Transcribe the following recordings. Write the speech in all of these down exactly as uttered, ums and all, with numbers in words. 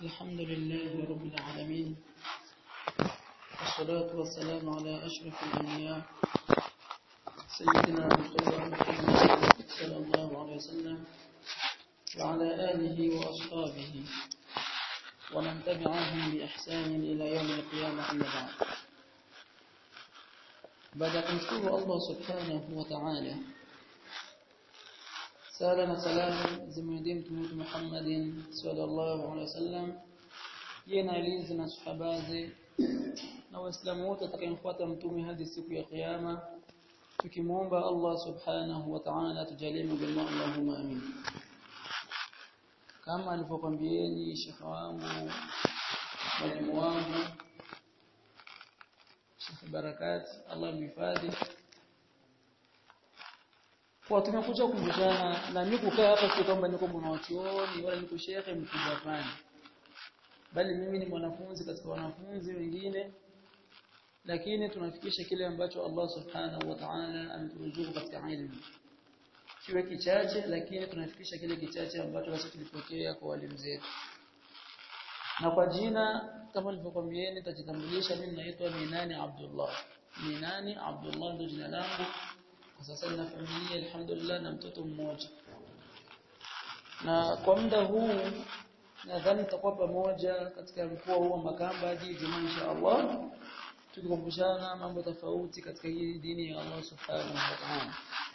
الحمد لله رب العالمين والصلاة والسلام على أشرف الأنبياء سيدنا محمد صلى الله عليه وسلم وعلى آله وأصحابه ومن تبعهم بإحسان إلى يوم القيامة أما بعد. بعد أن نشكر الله سبحانه وتعالى سالنا سلام زمدين تموت محمد صلى الله عليه وسلم يناليز na sahabaze na waislamu wote atakayemfuata mtume hadi siku ya kiyama, tukimuomba Allah subhanahu wa ta'ala tujalie mema. Allahumma amin. Kama alivyokuambieni shekhi wangu mwalimu wangu Sheikh Barakat, Allah mhifadhi, kwa tumekuja kukumbushana na mimi kukaa hapa sio kwamba niko mwanachuoni wala niko shekhe mkubwa fulani, bali mimi ni mwanafunzi katika wanafunzi wengine, lakini tunafikisha kile ambacho Allah subhanahu wa ta'ala ameturuzuku katika elimu. Kiwe kichache, lakini tunafikisha kile kichache ambacho sisi tulipokea kwa walimu zetu. Na kwa jina kama nilivyokuambieni nitajitambulisha, mimi naitwa Minani Abdullah. Minani Abdullah ndio jina langu. Kwa sasa nina familia alhamdulillah na mtoto mmoja. Na kwa muda huu nadhani tutakuwa pamoja katika mkoa huu wa Makamba hadi Ijumaa inshallah, tukikumbushana mambo tofauti katika hii dini ya Allah subhanahu wa ta'ala.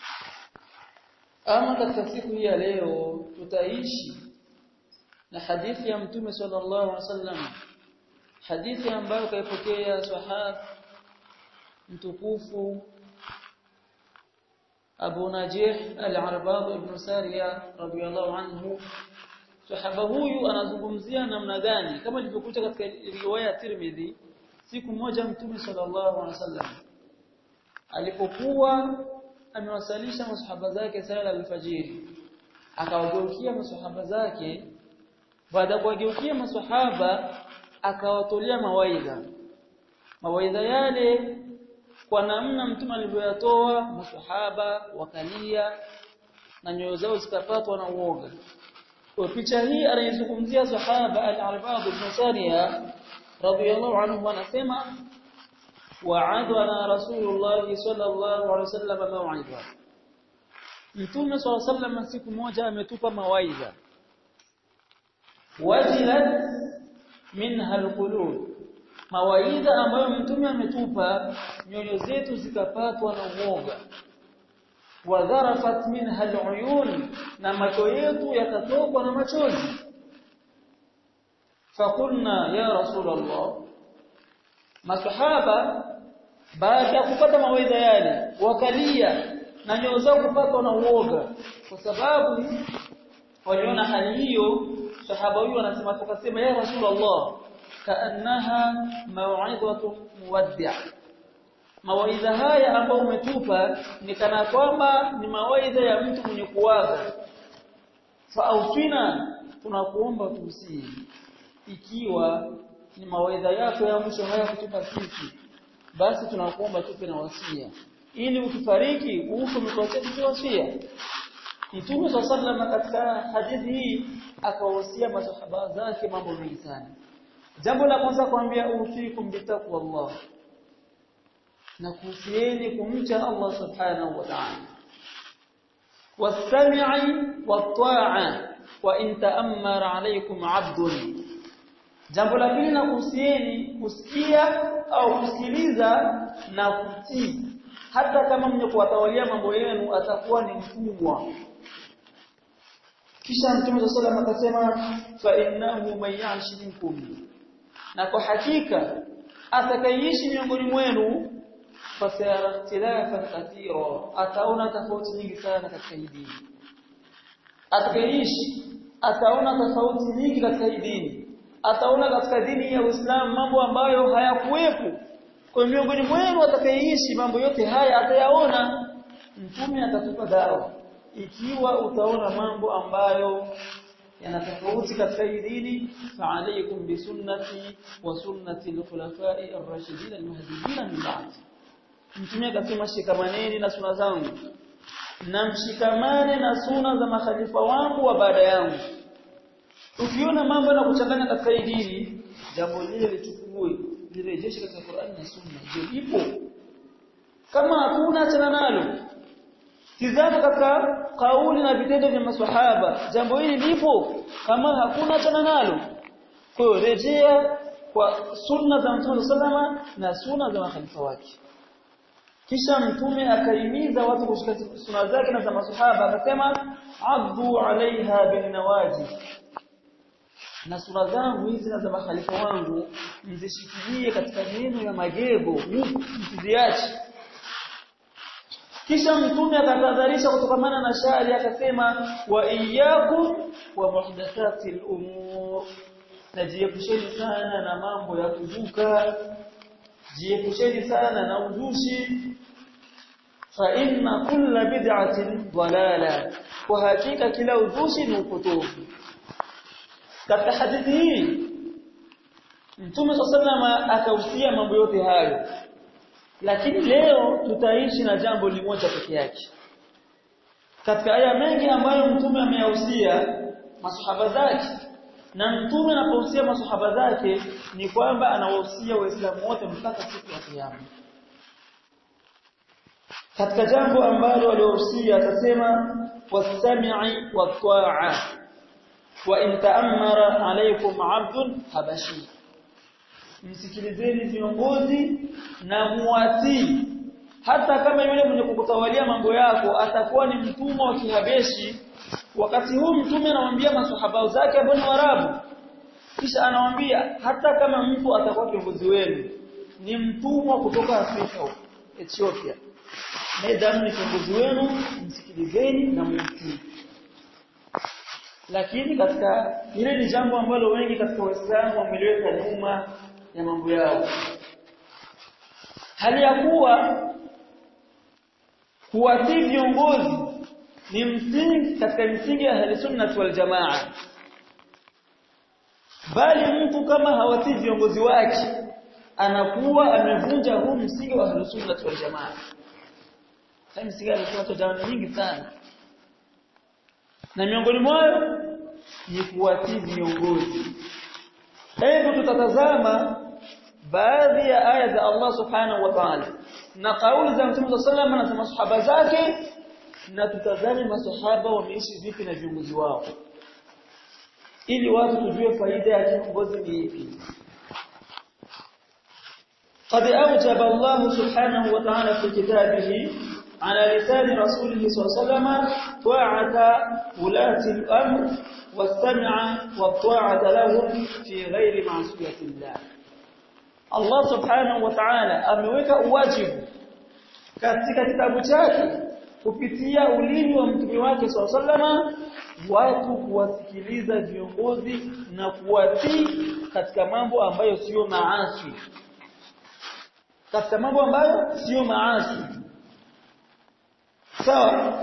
Ama katika siku hii ya leo tutaishi na hadithi ya Mtume sallallahu alaihi wasallam, hadithi ambayo kaipokea sahaba mtukufu Abu Najih al-Arbad ibn Sariya radhiyallahu anhu. Sahaba huyu anazungumzia namna gani, kama ilivyokuja katika riwaya ya Tirmidhi, siku moja Mtume sallallahu alaihi wasallam alipokuwa amewasalisha masahaba zake sala al-fajiri, akawageukia masahaba zake. Baada ya kuwageukia masahaba akawatolea mawaidha. Mawaidha yale kwa namna Mtume alivyoyatoa, masahaba wakalia na nyoyo zao zikapatwa na uoga. Kwa picha hii anaizungumzia sahaba al-Arbad ibn Sariya radhiyallahu anhu, anasema wa'adana Rasulullah sallallahu alaihi wasallam maw'idha. Mtume sallallahu alaihi wasallam siku moja ametupa mawaidha, wajilat minha alqulub, mawaidha ambayo Mtume ametupa nyoyo zetu zikapatwa na uoga. Wadharafat minha aluyun, na macho yetu yakatokwa na machozi. Fakulna ya Rasulullah, masahaba baada ya kupata mawaidha yale wakalia na nyoyo zao kupatwa na uoga, kwa sababu waliona hali hiyo. Sahaba huyo anasema, tukasema ya Rasulullah, kaannaha maw'idhatun muwaddi', mawaidha haya ambayo umetupa ni kana kwamba ni mawaidha ya mtu mwenye kuaga. Fa'usina, tunakuomba tuusie, ikiwa ni mawaidha yako ya mwisho haya kutupa sisi, basi tunakuomba tupe na wasia, ili ukifariki ufe mtuachie wasia. Mtume sallallahu alaihi wasallam katika hadithi hii akawahusia masahaba zake mambo mengi sana. Jambo la kwanza kuambia ufikum bitaqwallah, na kuhusieni kumcha Allah subhanahu wa ta'ala, was-sam'i wat-ta'a wa in ta'ammara alaykum 'abdun. Jambo la pili na kuhusieni kusikia au kusikiliza na kutii, hata kama mwenye kuwatawalia mambo yenu atakuwa ni mtumwa. Kisha Mtume sallallahu alaihi wasallam akasema, fa innahu man ya'ish minkum, na kwa hakika atakayeishi miongoni mwenu fasayara ikhtilafan kathira, ataona tofauti nyingi sana katika hii dini. Atakayeishi ataona tofauti nyingi katika hii dini, ataona katika dini ya Uislamu mambo ambayo hayakuwepo. Kwa miongoni mwenu atakayeishi mambo yote haya atayaona. Mtume atatupa dawa, ikiwa utaona mambo ambayo yanatofauti katika hii dini, fa alaykum bi sunnati wa sunnati al-khulafa'i ar-rashidin al-mahdiyyin min ba'd. Mtume akasema, shikamaneni na sunna zangu na mshikamane na sunna za makhalifa wangu wa baada yangu. ukiona mambo na kuchanganya katika hii dini jambo lile lichukue lirejeshe katika Qur'an na Sunna je ipo kama hakuna achana nalo tizama katika kauli na vitendo vya maswahaba jambo hili lipo kama hakuna achana nalo kwa hiyo rejea kwa sunna za Mtume sallama na sunna za makhalifa wake kisha mtume akaimiza watu kushika sunna zake na za maswahaba akasema addu alaiha bin nawaji na sunna zangu hizi na za makhalifa wangu mzishikilie katika neno ya magego msiziache kisha mtume akatadharisha kutokamana na shari akasema wa iyyakum wa muhdathatil umur najiepusheni sana na mambo ya kuzuka jiepusheni sana na uzushi fa inna kulla bid'atin dalala kwa hakika kila uzushi ni upotofu katika hadithi hii Mtume sallallahu akahusia mambo yote hayo lakini leo tutaishi na jambo limoja pekee yake katika aya mengi ambayo Mtume ameyahusia masahaba zake na Mtume anapohusia masahaba zake ni kwamba anawahusia waislamu wote mpaka siku ya kiyama katika jambo ambalo aliwahusia akasema wasami'i wat-ta'a wa in ta'ammara alaykum 'abdun habashi msikilizeni viongozi na muatii hata kama yule mwenye kukutawalia mambo yako atakuwa ni mtumwa wa Kihabeshi wakati huu mtume anamwambia maswahaba zake ambao ni Waarabu kisha anamwambia hata kama mtu atakuwa kiongozi wenu ni mtumwa kutoka Afrika Ethiopia maadamu ni kiongozi wenu msikilizeni na mtii lakini katika ile ni jambo ambalo wengi katika Waislamu wameliweka nyuma ya mambo yao hali ya kuwa kuwatii viongozi ni msingi katika misingi ya Ahlusunnah wal Jamaa bali mtu kama hawatii viongozi wake anakuwa amevunja huu msingi wa Ahlusunnah wal Jamaa sasa msingi wa Ahlusunnah wal Jamaa nyingi sana na miongoni mwao ni kuwatii viongozi hebu tutatazama baadhi ya aya za Allah subhanahu wa ta'ala na kauli za Mtume sallallahu alayhi wasallam na masahaba zake na tutazame masahaba wameishi vipi na viongozi wao ili watu tujue faida ya kiongozi ni ipi قد أوجب الله سبحانه وتعالى في كتابه على لسان رسوله صلى الله عليه وسلم طاعة ولاة الأمر والسمع والطاعة لهم في غير معصية الله Allah subhanahu wa ta'ala ameweka uwajibu katika kitabu chake kupitia ulimi wa mtume wake sallallahu watu kuwasikiliza viongozi na kuwatii katika mambo ambayo sio maasi katika mambo ambayo sio maasi sawa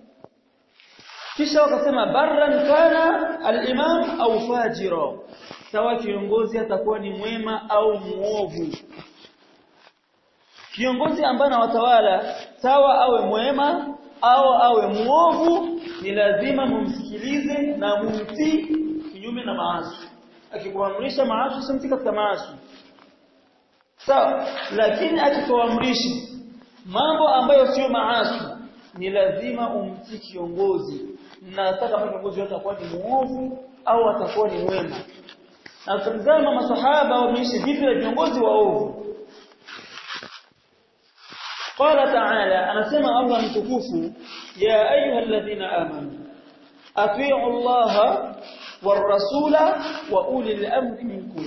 kisha wakasema barran kana al-imam au fajira sawa kiongozi atakuwa ni mwema au muovu kiongozi ambaye anawatawala sawa awe mwema au awe muovu ni lazima mumsikilize na mumtii kinyume na maasi akikuamrisha maasi simtii katika maasi sawa lakini akikuamrisha mambo ambayo sio maasi ni lazima umtii kiongozi na hata kama kiongozi atakuwa ni muovu au atakuwa ni mwema na tazama masahaba wameishi vipi na viongozi waovu qala ta'ala anasema Allah mtukufu ya ayyuhalladhina amanu atii'u Allah war rasula wa ulil amri minkum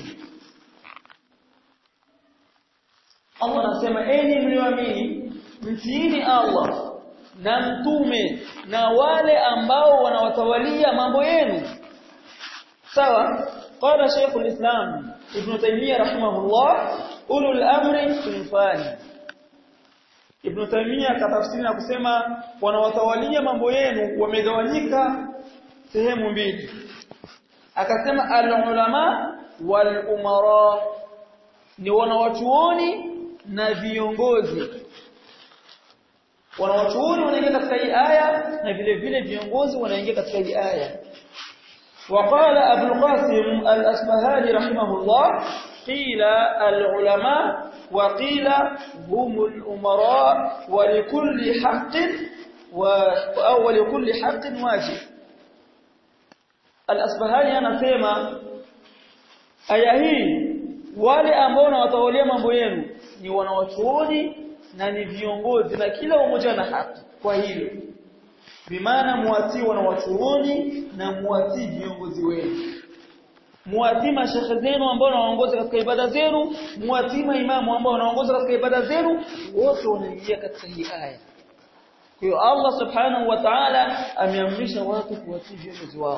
Allah anasema enyi mlioamini mtiini Allah na mtume na wale ambao wanawatawalia mambo yenu sawa قال شيخ الإسلام ابن تيمية رحمه الله أولو الأمر صنفان ابن تيمية katafsiri kusema wanawatawalia mambo yenu wamegawanyika sehemu mbili akasema al-ulama wal umara ni wanawachuoni na viongozi wanawachuoni wanaingia katika hii aya na vile vile viongozi wanaingia katika hii aya وقال أبو القاسم الأصبهاني رحمه الله قيل العلماء وقيل هم الأمراء ولكل حق أو ولكل حق واجب. الأصبهاني anasema aya hii wale ambao wanawatawalia mambo yenu ni wanawachuoni na ni viongozi na kila mmoja na haki. Kwa hilo bimaana muatii wanawachuoni na muatii viongozi wenu, muatii mashekhe zenu ambao wanaongoza katika ibada zenu, muatii maimamu ambao wanaongoza katika ibada zenu, wote wanaingia katika hii aya. Kwa hiyo Allah subhanahu wa ta'ala ameamrisha watu kuwatii viongozi wao.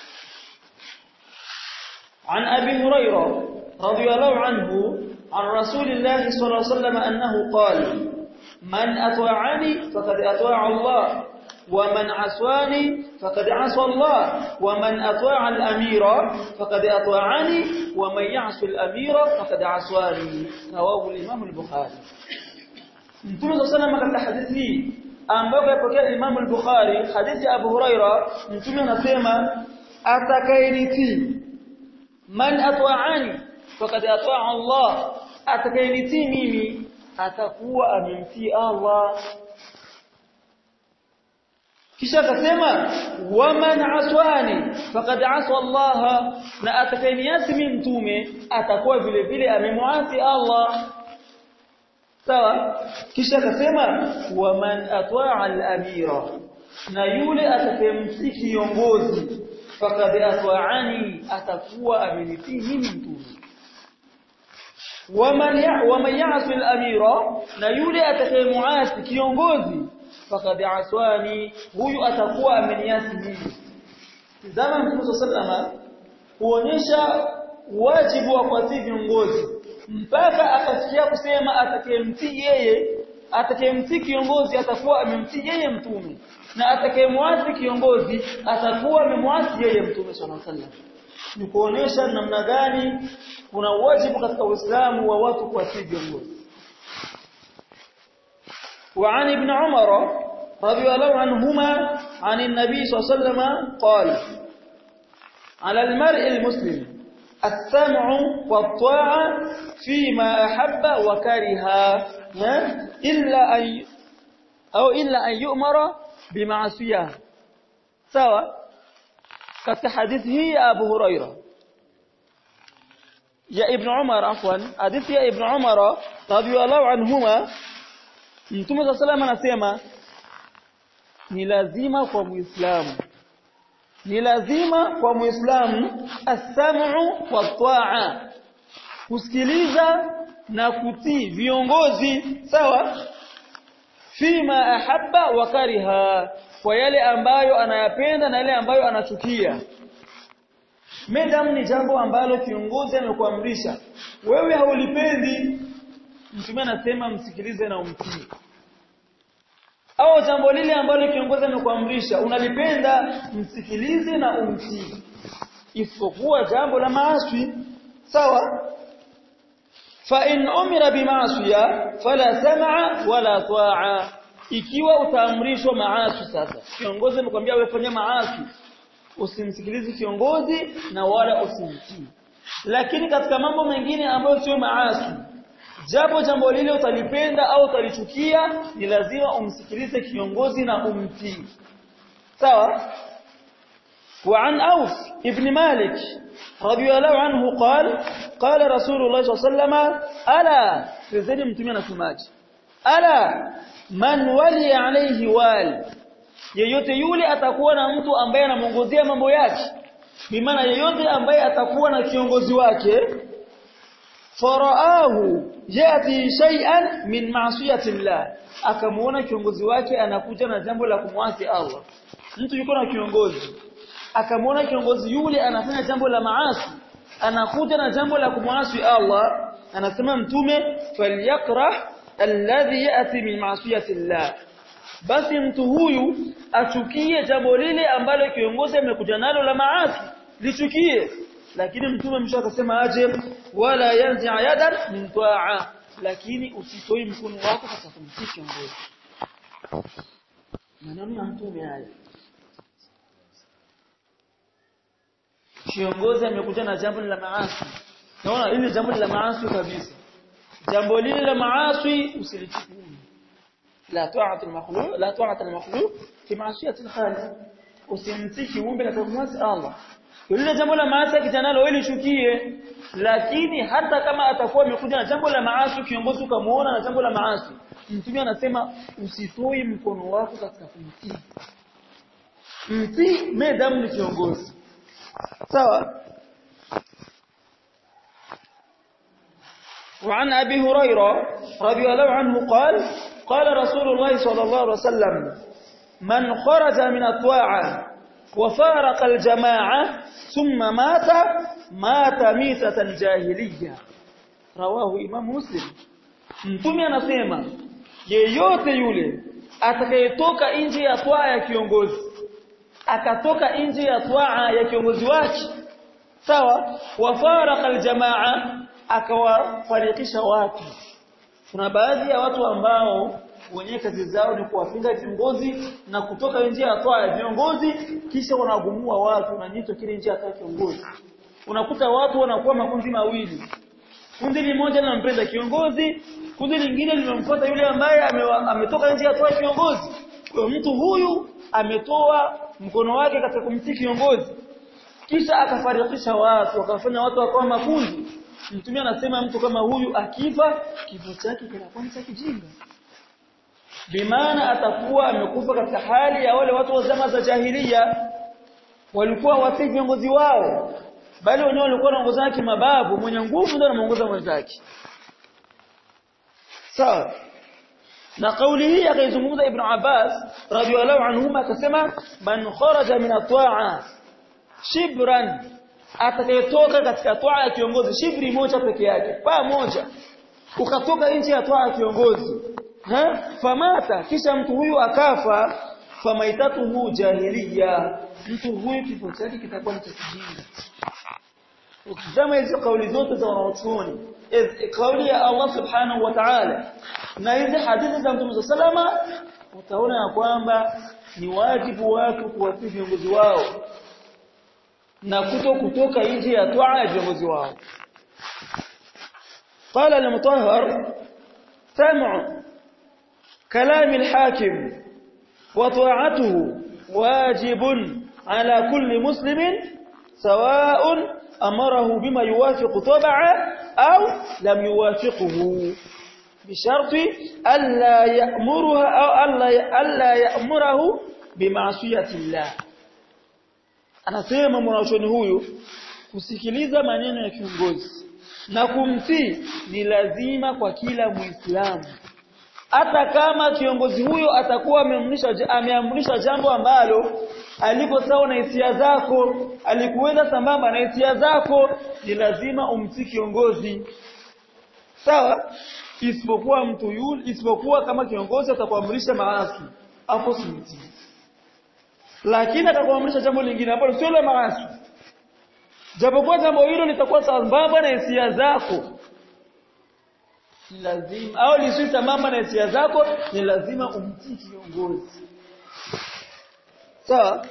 عن أبي هريرة رضي الله عنه عن رسول الله صلى الله عليه وسلم أنه قال من أطاعني فقد أطاع الله ومن عصاني فقد عصى الله ومن أطاع الأمير فقد أطاعني ومن يعص الأمير فقد عصاني. رواه الإمام البخاري. Mtume صلى الله عليه وسلم katika hadithi hii ambayo yapokea Imam al-Bukhari, hadithi ya Abu Huraira, Mtume anasema atakayenitii, man atwa'ani faqad ata'a Allah, atakayenitii mimi atakuwa amemtii Allah. Kisha akasema waman aswani faqad asa Allah, na atakayeniasi mimi mtume atakuwa vile vile amemuasi Allah. Sawa. Kisha akasema waman atwa'a al-amira, na yule atakayemtii kiongozi faqad atwa'ani, atakuwa amenitii mimi mtume. waman ya waman ya'si al-amira, na yule atakayemuasi kiongozi faqad aswani, huyu atakuwa ameniasi mimi. Zama Mtume sallallahu kuonyesha wajibu wa kutii viongozi mpaka akafikia kusema atakayemtii yeye, atakayemtii kiongozi atakuwa amemtii yeye mtume, na atakayemuasi kiongozi atakuwa amemwasi yeye mtume sallallahu alaihi wasallam. Ni kuonyesha namna gani kuna wajibu katika Uislamu wa watu kutii viongozi. وعن ابن عمر رضي الله عنهما عن النبي صلى الله عليه وسلم قال على المرء المسلم السمع والطاعة فيما أحب وكره إلا أن أو إلا أن يؤمر بمعصية. سواء katika hadithi hii ya Abu Huraira ya Ibn Umar, afwan, hadithi ya Ibn Umar radhiyallahu anhuma, Mtume صلى الله عليه وسلم anasema ni lazima kwa Muislamu, ni lazima kwa Muislamu as-sam'u wat-ta'a, kusikiliza na kutii viongozi, sawa, fima ahabba wa kariha, kwa yale ambayo anayapenda na yale ambayo anachukia. Madam ni jambo ambalo kiongozi amekuamrisha, wewe haulipendi, Mtume anasema msikilize na umtii. Au jambo lile ambalo kiongozi amekuamrisha unalipenda, msikilize na umtii. Isipokuwa jambo la maasi, sawa, fa in umira bima'siya fala sam'a wala ta'a, ikiwa utaamrishwa maasi, sasa kiongozi amekwambia wewe fanya maasi, usimsikilize kiongozi na wala usimtii. Lakini katika mambo mengine ambayo sio maasi, japo jambo lile utalipenda au utalichukia, ni lazima umsikilize kiongozi na umtii, sawa. وعن أوف ابن مالك رضي الله عنه قال قال رسول الله صلى الله عليه وسلم ألا تزني متمنى سماج ألا من ولي عليه وال, yeyote yule atakuwa na mtu ambaye anamuongozea mambo yake, bimaana yeyote ambaye atakuwa na kiongozi wake, faraahu yati shay'an min ma'siyati Allah, akamuona kiongozi wake anakuja na jambo la kumwasi Allah. Mtu yuko na kiongozi, akamuona kiongozi yule anafanya jambo la maasi, anakuja na jambo la kumwasi Allah, anasema Mtume falyakrah alladhi yati min ma'siyati Allah, basi mtu huyu achukie jambo lile ambalo kiongozi amekuja nalo la maasi, lichukie. Lakini Mtume msha akasema aje, wala yanzi yadan min ta'a, lakini usitoi mkono wako katika kumtii kiongozi. Maneno ya Mtume haya. kiongozi amekuja na jambo la maasi naona ile jambo la maasi kabisa jambo lile la maasi usilichukue la ta'at al-makhluq la ta'at al-makhluq fi ma'siyati al-khaliq usimtii kiumbe na kumwasi Allah ile jambo la maasi kitanalo wewe lishukie lakini hata kama atakuwa amekuja na jambo la maasi kiongozi ukamuona na jambo la maasi mtume anasema usitoi mkono wako katika kumtii mtii madam ni kiongozi sawa وعن أبي هريرة رضي الله عنه قال قال رسول الله صلى الله عليه وسلم من خرج من الطاعة وفارق الجماعة ثم مات مات ميتة الجاهلية رواه إمام مسلم mtume anasema yeyote yule atakayetoka nje ya twaa ya kiongozi akatoka nje ya twaa ya kiongozi wake sawa wafaraqa aljamaa akawafarikisha watu kuna baadhi ya watu ambao wenye kazi zao ni kuwapinga viongozi na kutoka nje ya twaa ya viongozi kisha wanagumua watu na nito kile nje ya twaa ya kiongozi unakuta watu wanakuwa makundi mawili kundi moja linampenda kiongozi kundi lingine limemfuata yule ambaye ametoka nje ya twaa ya kiongozi kwa mtu huyu ametoa mkono wake katika kumtii kiongozi kisha akafarikisha watu akafanya watu wakawa makundi mtume anasema mtu kama huyu akifa kifo chake kinakuwa cha kijinga bimaana atakuwa amekufa katika hali ya wale watu wa zama za jahiliya walikuwa watii viongozi wao bali wenyewe walikuwa wanaongoza kimababu mwenye nguvu ndio anaongoza mwenzake sawa na kauli hii akaizungumza Ibn Abbas radhiyallahu anhuma akasema man kharaja min at-ta'a shibran atakayetoka katika twaa ya kiongozi shibri moja peke yake pa moja ukatoka nje ya twaa ya kiongozi ha famata kisha mtu huyu akafa famaitatuhu jahiliya mtu huyu kifo chake kitakuwa ni cha kijinga ukizama hizo kauli zote za wanachuoni kauli ya Allah subhanahu wa ta'ala na hizi hadithi za Mtume sallama utaona ya kwamba ni wajibu watu kuwatii viongozi wao na kuto kutoka nje ya twaa ya viongozi wao qala al-mutahhar sam'u kalam al-hakim wa ta'atuhu wajibun ala kulli muslimin sawa'un amarahu bima yuwafiqu tab'a aw lam yuwafiqhu بشرط الا يأمرها او الا الا يأمره بمعصيه الله anasema mwanachuoni huyu kusikiliza maneno ya kiongozi na kumtii ni lazima kwa kila muislamu hata kama kiongozi huyo atakuwa ameamrisha ameamrisha jambo ambalo aliko sawa na hisia zako alikuweza sambamba na hisia zako ni lazima umtii kiongozi sawa isipokuwa mtu yule isipokuwa kama kiongozi atakuamrisha maasi hapo simtii lakini atakuamrisha jambo lingine hapo sio la maasi japokuwa jambo hilo litakuwa sambamba na hisia zako lazima au lisio sambamba na hisia zako ni lazima umtii kiongozi sawa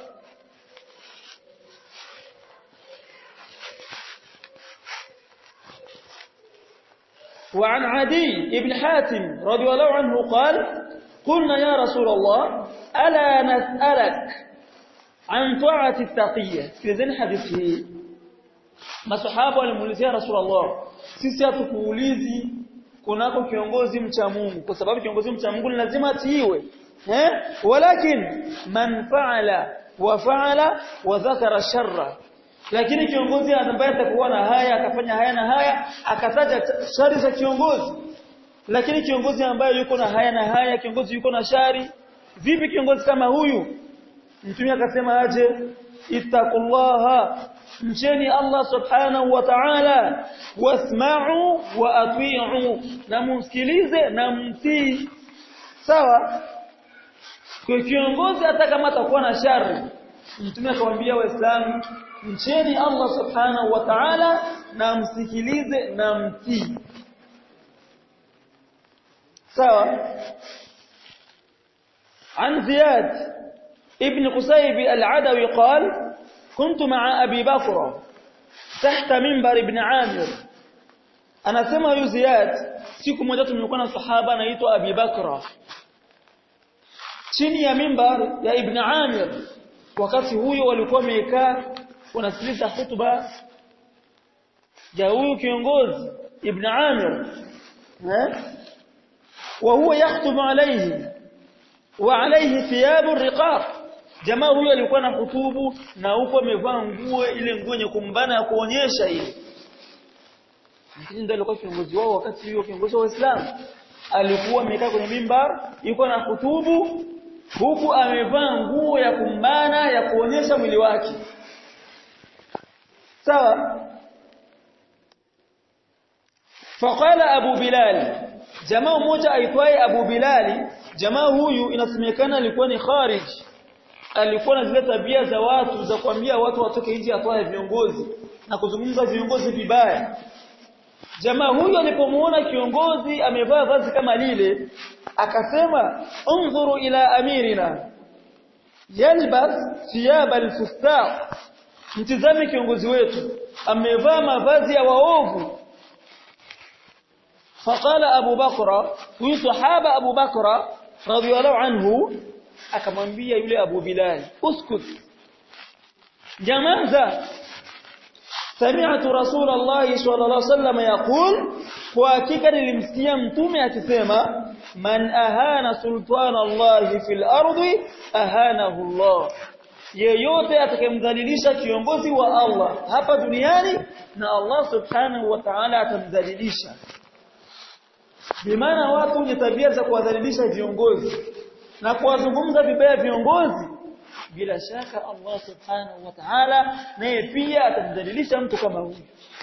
وعن عدي بن حاتم رضي الله عنه قال قلنا يا رسول الله ألا نسألك عن طاعة التقية في ذن حديثه ما صحابه walimuulizia رسول الله sisi hatukuulizi kunako kiongozi mcha Mungu kwa sababu kiongozi mcha Mungu lazima atiiwe eh walakin man fa'ala wa fa'ala wa dhakara sharra lakini kiongozi ambaye atakuwa na haya akafanya haya na haya akataja shari za kiongozi lakini kiongozi ambaye yuko na haya na haya kiongozi yuko na shari vipi kiongozi kama huyu mtume akasema aje ittaqullaha mcheni Allah subhanahu wa ta'ala wasma'u wa ati'u na msikilize na mtii sawa kwa kiongozi hata kama atakuwa na shari mtume akamwambia waislamu mcheni Allah subhanahu wa ta'ala na msikilize na mtii sawa عن زياد ابن قصيب العدوي قال kuntu ma'a Abi Bakr tahta minbar ibn Amir anasema huyu Ziyad siku moja tumekuwa na sahaba anaitwa Abi Bakr chini ya mimbar ya Ibn Amir wakati huyo walikuwa wamekaa wanasikiliza hutuba ya huyu kiongozi Ibn Amir eh wa huwa yakhutubu alayhi wa alayhi thiyab riqaq jamaa huyo alikuwa na hutubu na huko amevaa nguo ile nguo yenye kumbana ya kuonyesha ile lakini ndio alikuwa kiongozi wao wakati huyo kiongozi wa Uislamu alikuwa amekaa kwenye mimbar yuko na hutubu huku amevaa nguo ya kumbana ya kuonyesha mwili wake sawa faqala Abu Bilal jamaa mmoja aitwaye Abu Bilal jamaa huyu inasemekana alikuwa ni kharij alikuwa na zile tabia za watu za kuambia watu watoke nje atoe viongozi na kuzungumza viongozi vibaya jamaa huyu alipomuona kiongozi amevaa vazi kama lile akasema unzuru ila amirina yalbas thiyab al-fustaq mtizame kiongozi wetu amevaa mavazi ya waovu faqala Abu Bakra huyu sahaba Abu Bakra radhiyallahu anhu akamwambia yule Abu Bilal uskut jamaza sami'tu Rasulullah sallallahu alayhi wasallam yaqul kwa hakika nilimsikia mtume akisema man ahana sultana Allah fil ardi ahanahu Allah yeyote atakayemdhalilisha kiongozi wa Allah hapa duniani na Allah subhanahu wa ta'ala atamdhalilisha bimaana watu wenye tabia za kuwadhalilisha viongozi na kuwazungumza vibaya viongozi bila shaka Allah subhanahu wa ta'ala naye pia atamdhalilisha mtu kama huyo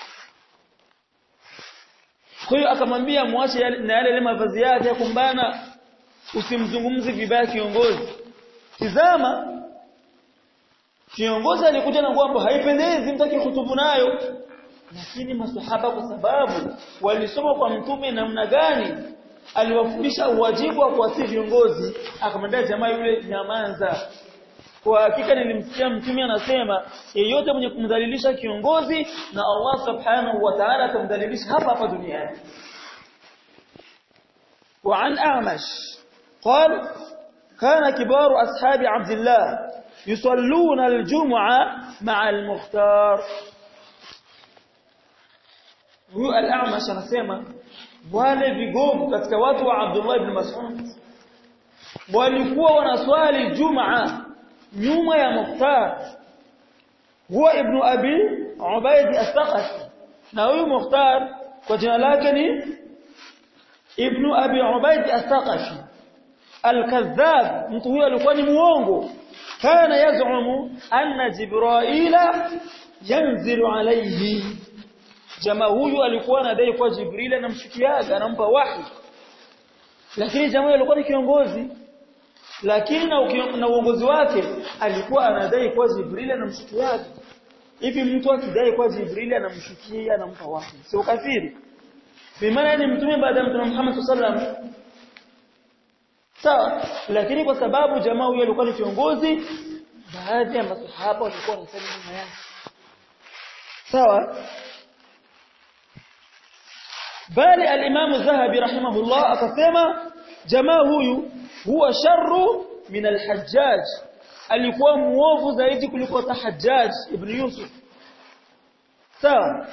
kwa hiyo akamwambia muache na yale mavazi yake ya kumbana usimzungumzi vibaya kiongozi tizama kiongozi alikuja na kwamba haipendezi mtaki hutubu nayo lakini maswahaba kwa sababu walisoma kwa mtume namna gani aliwafundisha wajibu wa kuasi viongozi akamwambia jamaa yule nyamanza kwa hakika nilimsikia mtume anasema yeyote mwenye kumdhalilisha kiongozi na Allah subhanahu wa ta'ala atamdhalilisha hapa hapa duniani وعن أعمش قال كان كبار أصحاب عبد الله يصلون الجمعة مع المختار هو الأعمش anasema wale vigogo katika watu wa Abdullah ibn Mas'ud walikuwa wanaswali Jumaa nyuma ya Mukhtar huwa ibn Abi Ubayd as-Saqafi na huyu Mukhtar kwa jina lake ni ibn Abi Ubayd as-Saqafi al-kadhab mtu huyo alikuwa ni muongo kana yaz'umu anna Jibraila yanzilu alayhi jamaa huyu alikuwa anadai kwa Jibril anamshikiaga anampa wahi lakini jamaa huyu alikuwa ni kiongozi lakini na uongozi wake alikuwa anadai kwa Jibril anamshikiaga hivi mtu akidai kwa Jibril anamshikia anampa wahi sio kafiri bimaana ni mtume baada ya mtume Muhammad sallallahu alaihi wasallam sawa lakini kwa sababu jamaa huyu alikuwa ni kiongozi baadhi ya masahaba walikuwa wanasema nyuma yake sawa bali al-Imam Az-Zahabi rahimahullah akasema jamaa huyu huwa sharru min al-Hajjaj alikuwa muovu zaidi kuliko Hajjaj ibn Yusuf sawa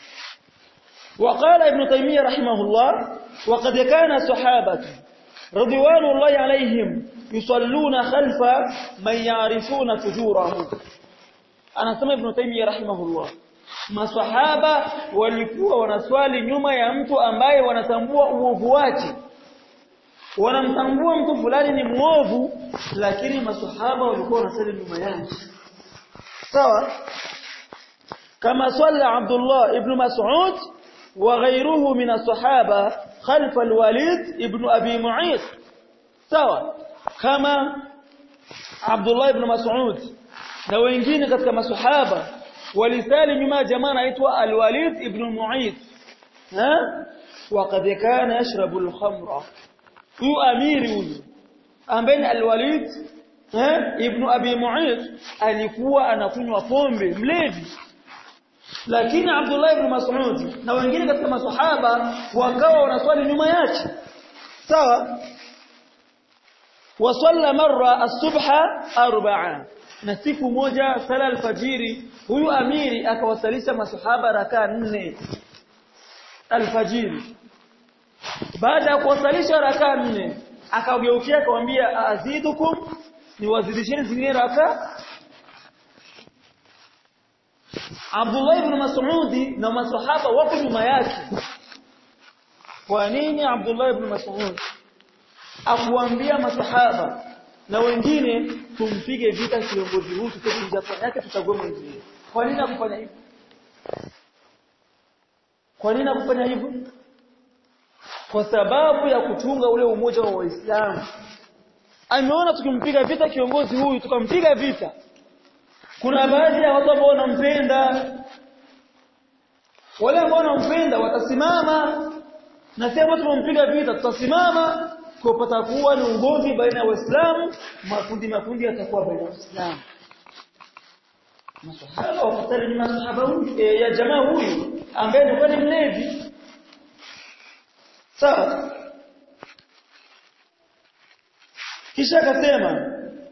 وقال ابن تيمية رحمه الله وقد كان صحابة رضوان الله عليهم يصلون خلف من يعرفون فجوره أنا سمع ابن تيمية رحمه الله maswahaba walikuwa wanaswali nyuma ya mtu ambaye wanatambua uovu wake wanamtambua mtu fulani ni muovu lakini maswahaba walikuwa wanaswali nyuma yake sawa kama swalla Abdullah ibn Mas'ud wa ghayruhu min as-sahaba khalf al-Walid ibn Abi Mu'ayth sawa kama Abdullah ibn Mas'ud na wengine katika maswahaba walisali nyuma jamaa anaitwa Al-Walid ibn Mu'ayth ha waqad kana yashrabu al-khamra huyu amiri huyu ambaye Al-Walid eh Ibn Abi Mu'ayth alikuwa anakunywa pombe mlevi lakini Abdullah ibn Mas'ud na wengine katika maswahaba wakawa wanaswali nyuma yake sawa wasalla marra as-subha arba'a na siku moja sala al-fajiri huyu amiri akawasalisha maswahaba rakaa nne al-fajiri baada ya kuwasalisha rakaa nne akageukia akamwambia azidukum niwazidisheni zingine rakaa Abdullah ibn Mas'ud na maswahaba wako nyuma yake kwa nini Abdullah ibn Mas'ud akuambia maswahaba na wengine tumpige vita kiongozi huyu tutekeleza kwa yake tutagoa mwingine kwa nini akufanya hivyo kwa nini akufanya hivyo kwa sababu ya kutunga ule umoja wa Waislamu ameona tukimpiga vita kiongozi huyu tukampiga vita kuna baadhi ya watu ambao wanampenda wale ambao wanampenda watasimama na sisi ambao tumempiga vita tutasimama kupata kuwa ni ugomvi baina ya Waislamu makundi makundi yatakuwa baina ya Waislamu masahaba wakatari ni masahaba huyu e, ya jamaa huyu ambaye alikuwa ni mlevi sawa kisha akasema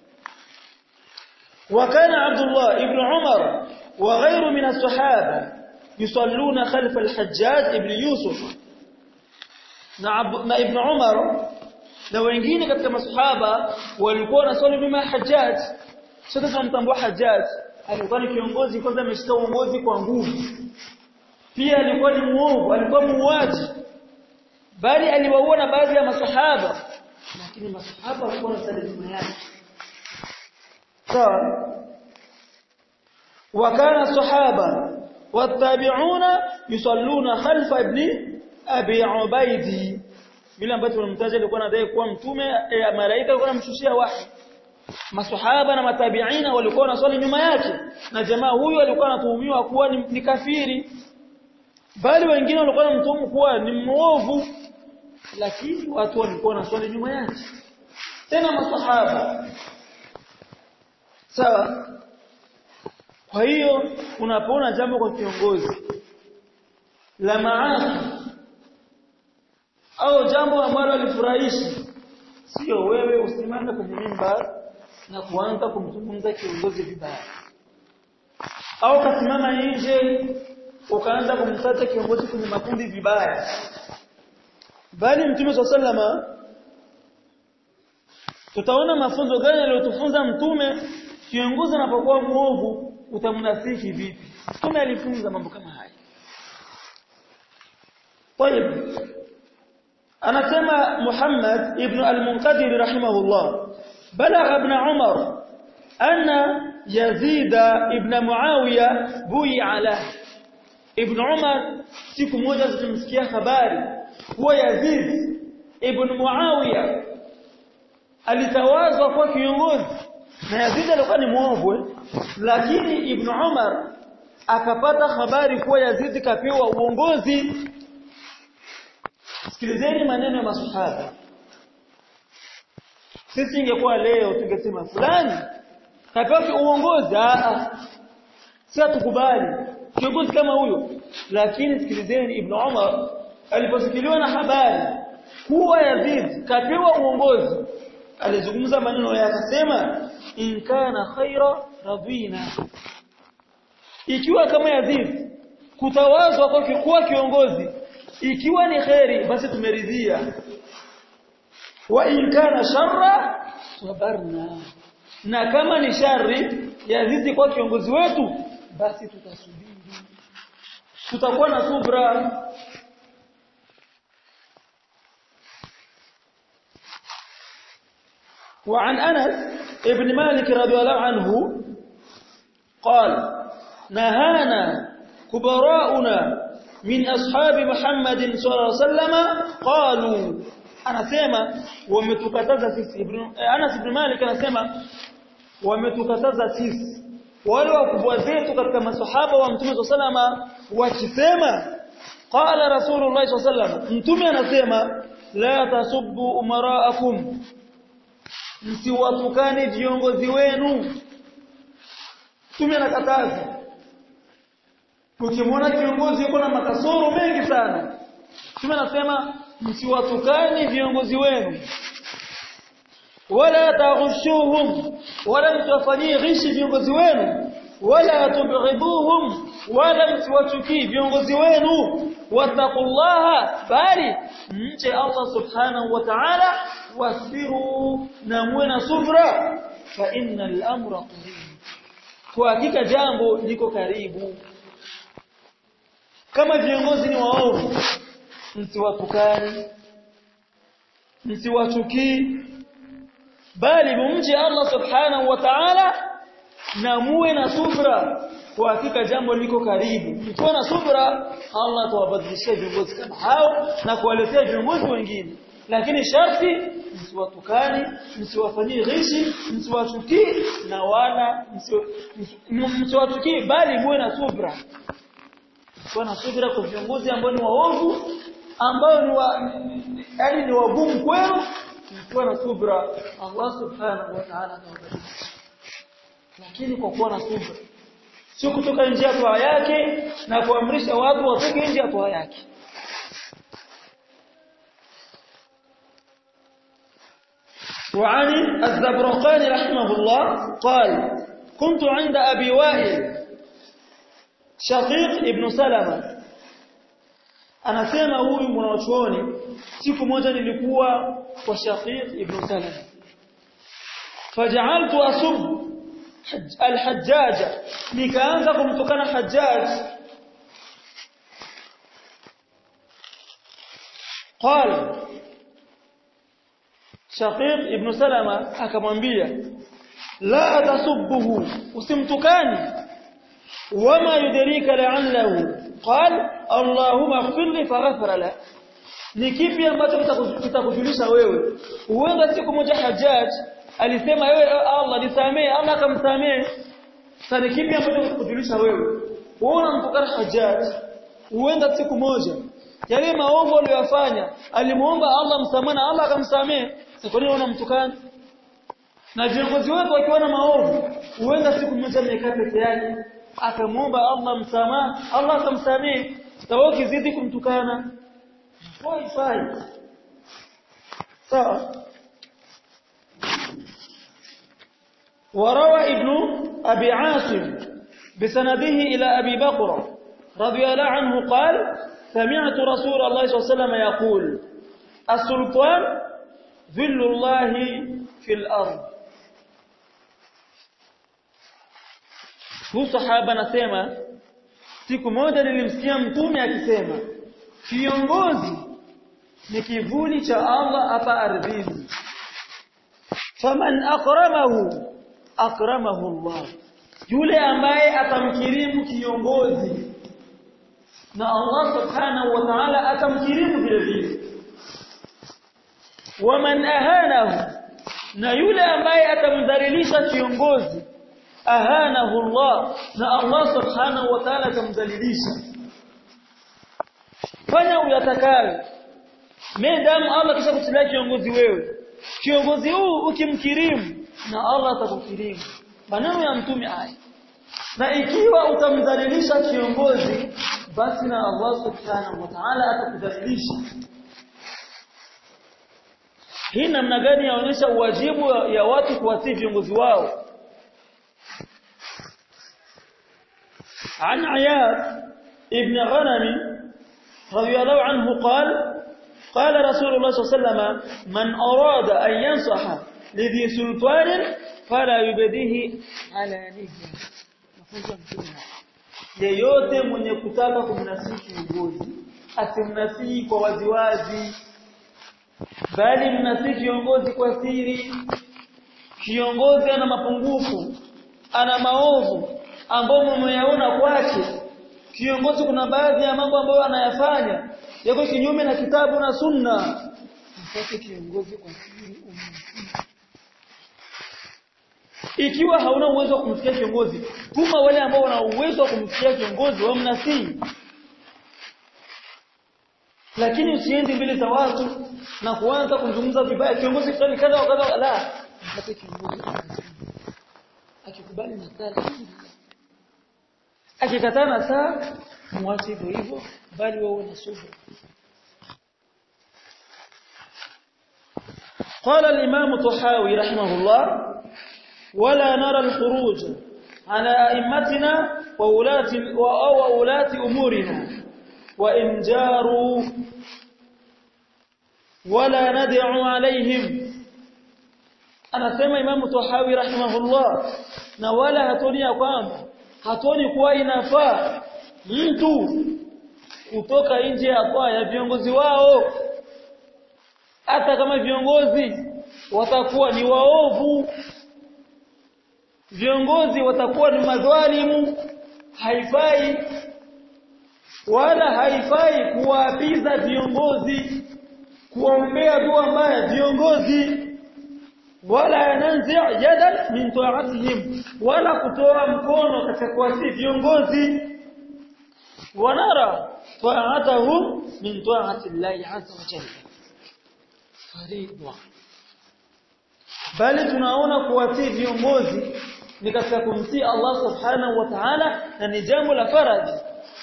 وكان عبد الله ابن عمر وغيره من الصحابه يصلون خلف الحجاج ابن يوسف na ibn Umar na wengine katika masahaba walikuwa wanaswali nyuma Hajjaj sasa tunamtambua Hajjaj alikuwa ni kiongozi kwanza ameshika uongozi kwa nguvu pia alikuwa ni muovu alikuwa muuaji bali aliwaona baadhi ya masahaba lakini masahaba walikuwa wanasali nyuma yake sawa وكان الصحابه والتابعون يصلون خلف ابن ابي عبيد bila ambacho tunamtaja alikuwa anadai kuwa mtume e, malaika alikuwa anamshushia wahi maswahaba na matabiina walikuwa wanaswali nyuma yake na jamaa huyu alikuwa anatuhumiwa kuwa ni, ni kafiri bali wengine walikuwa wanamtuhumu kuwa ni muovu lakini watu walikuwa wanaswali nyuma yake tena maswahaba sawa kwa hiyo unapoona jambo kwa kiongozi la maana au jambo ambalo alifurahishi sio wewe usimame kwenye mimbar na kuanza kumzungumza kiongozi vibaya au kasimama nje ukaanza kumsata kiongozi kwenye makundi vibaya bali Mtume sallama tutaona mafunzo gani aliyotufunza Mtume kiongozi anapokuwa muovu utamnasihi vipi Mtume alifunza mambo kama haya طيب anasema Muhammad ibn al-Munqadir rahimahullah balagha ibn Umar anna Yazid ibn Muawiya bui'a lahu ibn Umar siku moja tulimsikia habari kuwa Yazid ibn Muawiya alitawazwa kwa kiongozi na Yazid alikuwa ni muovu lakini ibn Umar akapata habari kuwa Yazid kapewa uongozi sikilizeni maneno ya masahaba sisi ingekuwa leo tungesema fulani kapewa uongozi a a si tukubali kiongozi kama huyo lakini sikilizeni ibn Umar aliposikiliwa na habari kuwa Yazid kapewa uongozi alizungumza maneno yake akasema in kana khaira radina ikiwa kama Yazid kutawazwa kwa kuwa kiongozi ikiwa ni khairi basi tumeridhia wa in kana sharra sabarna na kama ni shari Yazid kwa kiongozi wetu basi tutasubiri tutakuwa na subra وعن أنس ابن مالك رضي الله عنه قال نهانا كبراؤنا من أصحاب محمد صلى الله عليه وسلم قالوا أنا سيما ومتكتز سيس أنس بن مالك أنا سيما ومتكتز سيس wale wakubwa zetu katika masahaba wa Mtume صلى الله عليه وسلم wakisema qala rasulullah صلى الله عليه وسلم Mtume anasema la tasubbu umaraakum msiwatukane viongozi wenu. Mtume anakataza. Ukimwona kiongozi yuko na makasoro mengi sana, Mtume anasema msiwatukane viongozi wenu. Wala taghushuhum, wala mtawafanyie ghishi viongozi wenu. Wala tubghiduhum, wala msiwachukie viongozi wenu. Wattaqullaha, bali mche Allah subhanahu wa ta'ala, wasbiru, na muwe na subra, fa innal amra qarib, kwa hakika jambo liko karibu. Kama viongozi ni waovu, msiwatukane, msiwachukie, bali mumche Allah subhanahu wa ta'ala na muwe na subra, kwa hakika jambo liko karibu. Mkiwa na subra, Allah atawabadilisha viongozi kama hao na kuwaletea viongozi wengine. Lakini sharti msiwatukane, msiwafanyie ghishi, msiwachukie, na wala msiwachukie, bali muwe na subra. Kwa na subira kwa viongozi ambao ni waovu, ambao ni wa yani ni wagumu kwenu, mkiwa na subra, Allah subhanahu wa ta'ala atawabadilisha. Lakini kwa kuwa na subra, sio kutoka nje ya toa yake na kuamrisha watu watoke nje ya toa yake. وعن الزبرقاني رحمه الله قال: كنت عند أبي وائل شقيق ابن سلمة. Anasema huyu mwanachuoni, siku moja nilikuwa kwa Shaqiq ibn Salama. Faj'altu asub al-Hajjaj, nikaanza kumtukana Hajjaj. Qala Shaqiq ibn Salama akamwambia, la tasubbuhu, usimtukani. Wama yudrika la'allahu qala Allahumma ighfir li faghfara la. Ni kipi ambacho kitakujulisha wewe? Huenda siku moja Hajjaj alisema wewe Allah nisamee, Allah akamsamee. Sasa ni kipi ambacho kitakujulisha wewe? Uona mtukana Hajjaj, huenda siku moja yale maovu aliyofanya alimuomba Allah msamaha, Allah akamsamee. Sasa kwa nini unamtukana? Na viongozi wetu wakiwa na maovu, huenda siku moja amekaa peke yake akamuomba Allah msamaha, Allah akamsamee. Sawa, kizidi kumtukana haifai. Sawa. وروى ابن أبي عاصم بسنده إلى أبي بكر رضي الله عنه قال: سمعت رسول الله صلى الله عليه وسلم يقول: السلطان ذل الله في الأرض. هو صحابة نسمع siku moja nilimsikia mtume akisema, kiongozi ni kivuli cha Allah hapa ardhini. Faman akramahu akramahu Allah, yule ambaye atamkirimu kiongozi na Allah subhanahu wa ta'ala atamkirimu vile vile. Waman ahanahu, na yule ambaye atamdhalilisha kiongozi, ahanahu Allah, na Allah subhanahu wa ta'ala atamdhalilisha. Fanya uyatakayo, maadamu Allah kisha kutilia kiongozi wewe, kiongozi huu ukimkirimu na Allah atakukirimu. Maneno ya mtume haya. Na ikiwa utamdhalilisha kiongozi, basi na Allah subhanahu wa ta'ala atakudhalilisha. Hii namna gani yaonyesha uwajibu ya watu kuwatii viongozi wao. عن عياض ابن غنم رضي الله عنه قال: قال رسول الله صلى الله عليه وسلم: من أراد أن ينصح لذي سلطان فلا يبديه علانية. yeyote mwenye kutaka kumnasihi kiongozi asimnasihi kwa waziwazi, bali mnasihi kiongozi kwa siri. Kiongozi ana mapungufu, ana maovu ambao mmeyaona kwake. Kiongozi kuna baadhi ya mambo ambayo anayafanya yako kinyume na kitabu na sunna. Mpate kiongozi kwa siri umsikie. Ikiwa hauna uwezo wa kumsikia kiongozi, tuma wale ambao wana uwezo wa kumsikia kiongozi wao mnasihi. Lakini usiende mbele za watu na kuanza kuzungumza vibaya kiongozi fulani kadha wa kadha. La, mpate kiongozi akikubali na kaa akikataa na saa mwache hivyo hivyo bali wewe una subira. قال الإمام الطحاوي رحمه الله ولا نرى الخروج على أئمتنا وولاة وأولاة أمورنا وإن جاروا ولا ندع عليهم. أنا سمع إمام الطحاوي رحمه الله na wala hatoni ya kwamba hatoni kuwa inafaa mtu kutoka nje ya kwa ya viongozi wao hata kama viongozi watakuwa ni waovu, viongozi watakuwa ni madhalimu, haifai wala haifai kuwaapiza viongozi, kuombea dua mbaya viongozi, wala yananzi yadan min ta'atihim, wala kutoa mkono katika kuasi viongozi. Wanara ta'atuhum min ta'ati Allah azza wa jalla faridwa, bali tunaona kuwatii viongozi ni katika kumtii Allah subhanahu wa ta'ala na ni jambo la faradhi,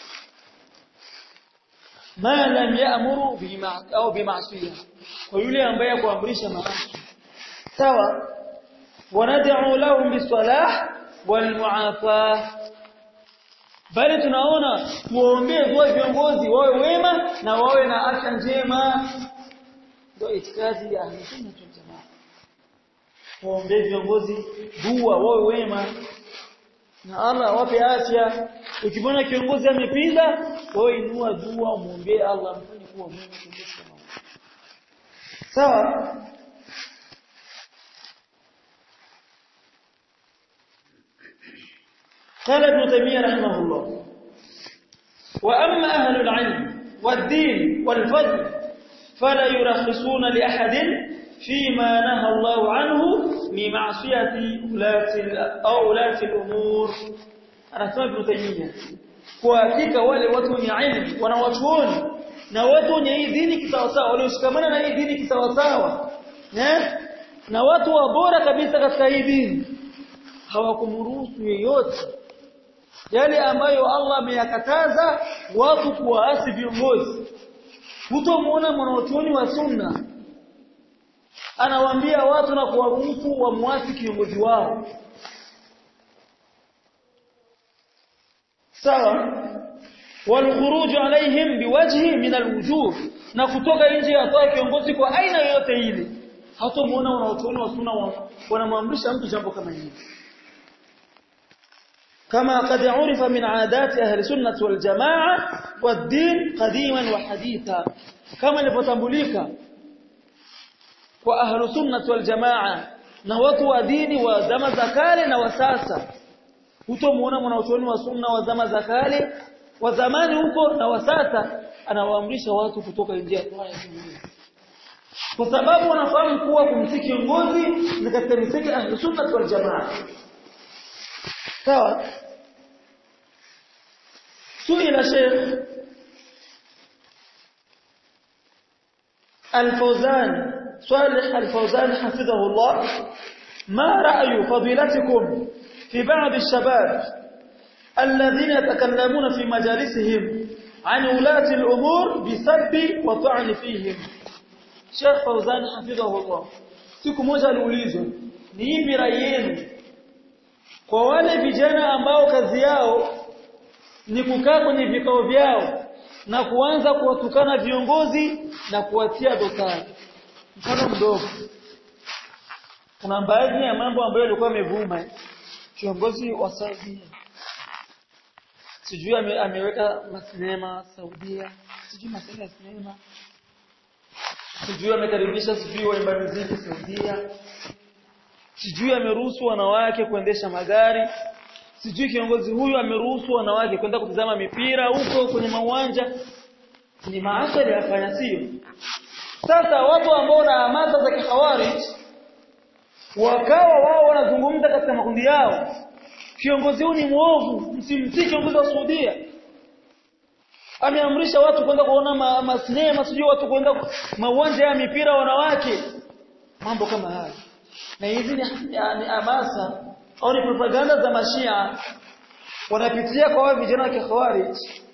ma lam ya'muru bima au bima'siyah, kwa yule ambaye kuamrisha maasi sawa. Wanad'u lahum bisalah wal mu'afah, bali tunaona tuombee dua viongozi wawe wema na wawe na afya njema. Ndio itikadi ya Ahlus-Sunnah wal Jamaa, tuombee viongozi dua wawe wema na Allah wape afya. Ukibona kiongozi amepinda, wewe inua dua muombe Allah mfanye kuwa mwema kabisa. Sawa. قال ابن تيمية رحمه الله وأما أهل العلم والدين والفضل فلا يرخصون لأحد فيما نهى الله عنه من معصية أولاة الأمور. أنا سمع ابن تيمية kuhakika wale watu wenye ilmu wanawachuoni na watu wenye hii dini kisawasawa, walioshikamana na hii dini kisawasawa eh, na watu wa bora kabisa katika hii dini, hawakumruhusu yeyote yale ambayo Allah ameyakataza watu kuwaasi viongozi. Hutomuona mwanachuoni wa sunna anawaambia watu na kuwaruhusu wamwasi kiongozi wao, sawa. والخروج عليهم بوجه من الوجوه, na kutoka nje ya toa kiongozi kwa aina yoyote ile. Hatomuona wanachuoni wa sunna wanamwamrisha mtu jambo kama hili. كما قد عرف من عادات أهل السنة والجماعة والدين قديما وحديثا, كما لفتنبليك وأهل السنة والجماعة نوتوا ديني وزم زكالي نوساسا. hutomuona mwanachuoni wa sunna wa zama za kale wa zamani huko na wasasa anawaamrisha watu kutoka nje ya toa ya kiongozi, kwa sababu wanafahamu kuwa kumtii kiongozi ni katika misingi ya Ahlus Sunnah wal Jamaa. sawa. سئل شيخ الفوزان صالح الفوزان حفظه الله ما رأي فضيلتكم في بعض الشباب الذين يتكلمون في مجالسهم عن ولاة الأمور بسب وطعن فيهم. شيخ فوزان حفظه الله siku moja aliulizwa ni ipi rai yenu kwa wale vijana ambao kazi yao ni kukaa kwenye vikao vyao na kuanza kuwatukana viongozi na kuwatia dosari. Mfano mdogo, kuna baadhi ya mambo ambayo yalikuwa yamevuma. Kiongozi wa Saudi sijui ame, ameweka masinema Saudia, sijui masuala ya sinema, sijui amekaribisha sijui waimba muziki Saudia, sijui ameruhusu wanawake kuendesha magari, sijui kiongozi huyu ameruhusu wanawake kwenda kutazama mipira huko kwenye mauwanja. Ni maasili yafanya sio. Sasa watu ambao na hamasa za kihawarij wakawa wao wanazungumza katika makundi yao, kiongozi huyu ni muovu, msimtii kiongozi wa Saudia, ameamrisha watu kwenda kuona masinema, sijui watu kwenda mauwanja ya mipira wanawake, mambo kama haya. na hizi ni, ni hamasa au ni propaganda za mashia wanapitia kwa vijana wa Khawarij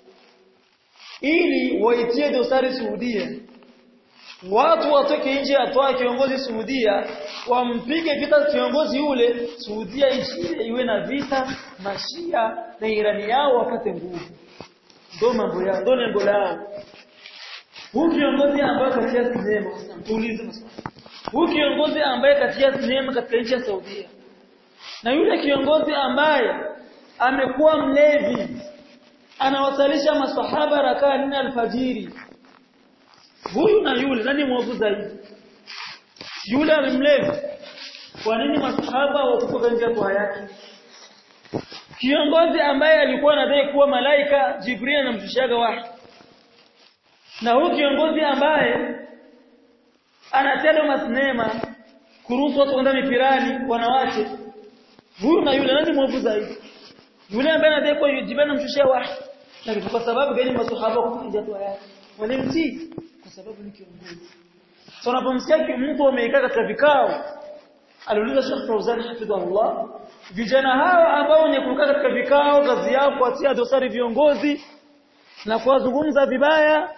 ili waitie dosari Saudia. Watu watoke nje atoa kiongozi Saudia wampige vita kiongozi yule, Saudia ishinde iwe na vita mashia na Irani yao wapate nguvu. Ndio mambo yao, ndio lengo lao. Huyu kiongozi ambaye katia sinema, tuulize maswali. Huyu kiongozi ambaye katia sinema katika nchi ya Saudia na yule kiongozi ambaye amekuwa mlevi anawasalisha maswahaba rakaa nne alfajiri, huyu na yule nani mwovu zaidi? Yule mlevi. Kwa nini maswahaba wakutoka nje kwa yake? Kiongozi ambaye alikuwa anadai kuwa malaika Jibril anamshushaga wahi, na huyu kiongozi ambaye anatenda masinema kuruhusu watu kwenda mipirani wanawake, huyu na yule nani mwovu zaidi? Yule ambaye anadai kuwa Jibril anamshushia wahi, lakini kwa sababu gani maswahaba wakutoka nje kwa yake? Walimtii kwa sababu ni kiongozi. So unapomsikia mtu amekaa katika vikao, aliuliza Sheikh Fauzan hafidhahullah, vijana hao ambao wenye kukaa katika vikao kazi yao kuatia dosari viongozi na kuwazungumza vibaya,